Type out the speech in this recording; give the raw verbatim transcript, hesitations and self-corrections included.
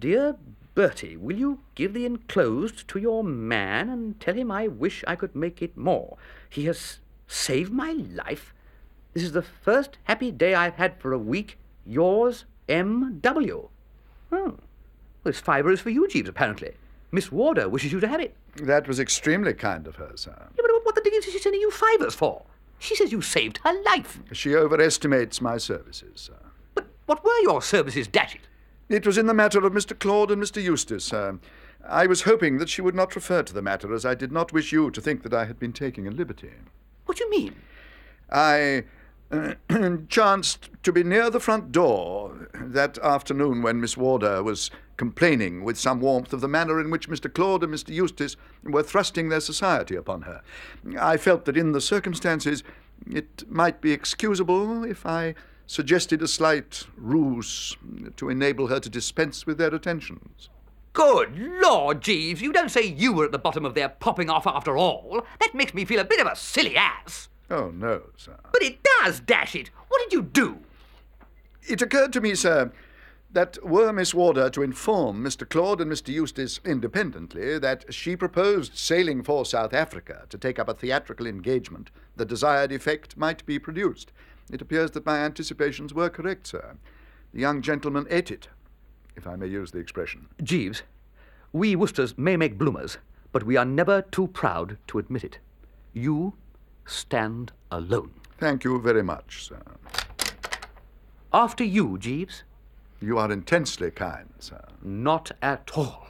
Dear Bertie, will you give the enclosed to your man and tell him I wish I could make it more? He has saved my life. This is the first happy day I've had for a week. Yours, M W Oh, well, this fibre is for you, Jeeves, apparently. Miss Warder wishes you to have it. That was extremely kind of her, sir. Yeah, but what the dickens is she sending you fivers for? She says you saved her life. She overestimates my services, sir. But what were your services, dash it? It was in the matter of Mister Claude and Mister Eustace, sir. I was hoping that she would not refer to the matter, as I did not wish you to think that I had been taking a liberty. What do you mean? I uh, chanced to be near the front door that afternoon when Miss Warder was complaining with some warmth of the manner in which Mister Claude and Mister Eustace were thrusting their society upon her. I felt that in the circumstances it might be excusable if I suggested a slight ruse to enable her to dispense with their attentions. Good Lord, Jeeves, you don't say you were at the bottom of their popping off after all. That makes me feel a bit of a silly ass. Oh, no, sir. But it does, dash it. What did you do? It occurred to me, sir, that were Miss Warder to inform Mister Claude and Mister Eustace independently that she proposed sailing for South Africa to take up a theatrical engagement, the desired effect might be produced. It appears that my anticipations were correct, sir. The young gentleman ate it, if I may use the expression. Jeeves, we Worcesters may make bloomers, but we are never too proud to admit it. You stand alone. Thank you very much, sir. After you, Jeeves. You are intensely kind, sir. Not at all.